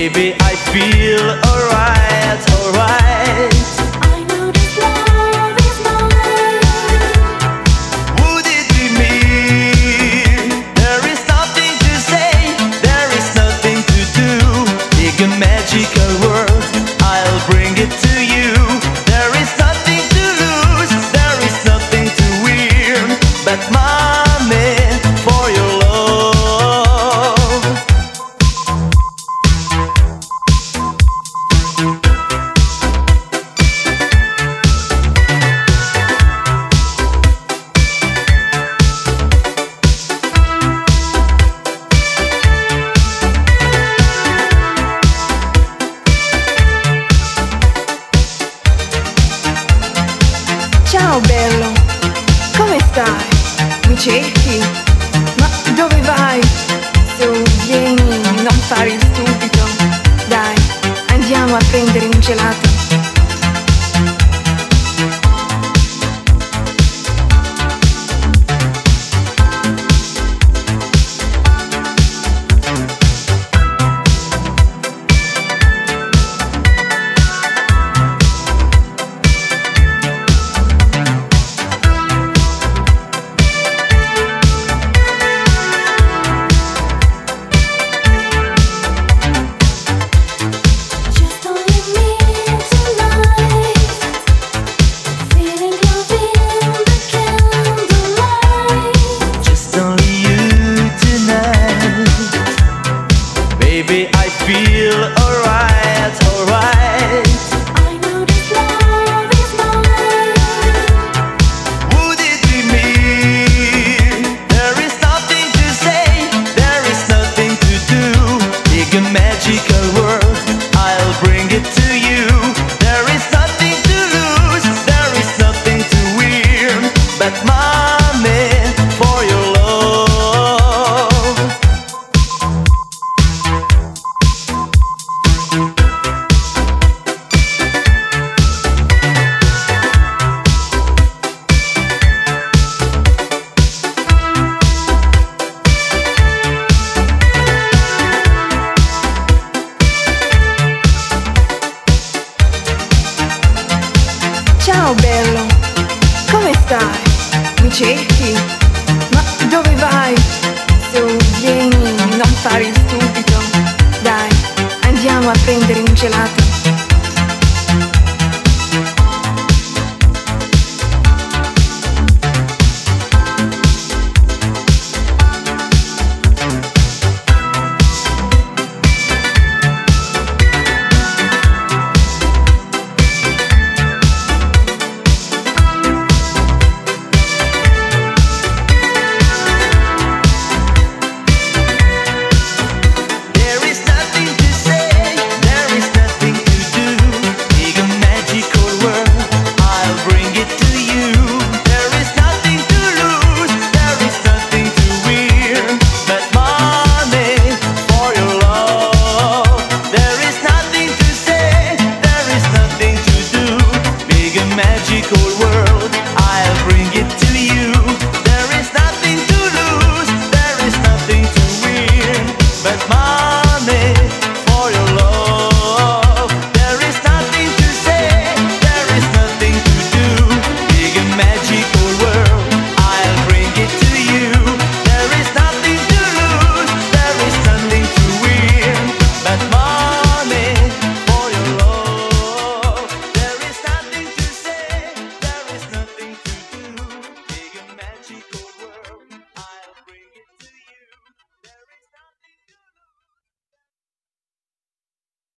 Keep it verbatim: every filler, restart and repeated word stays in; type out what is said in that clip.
Baby, I feel alright, alright. I know this love is mine. Would it be me? There is nothing to say, there is nothing to do. Take a magical world, I'll bring it to you. There is nothing to lose, there is nothing to win, but mommy, for your love. Ciao bello, come stai? Mi cerchi? Ma dove vai? Su, vieni, non fare il stupido. Dai, andiamo a prendere un gelato. Just only me tonight. Feeling love in the candlelight. Just only you tonight. Baby, I feel alright, alright. I know this love is mine. Would it be me? There is nothing to say, there is nothing to do. Take a magical world, I'll bring it to you. There is nothing to lose, there is nothing to win, but mommy, for your love. Ciao bello, come stai? Mi cerchi? Ma dove vai? Su, vieni, non fare il stupido. Dai, andiamo a prendere un gelato.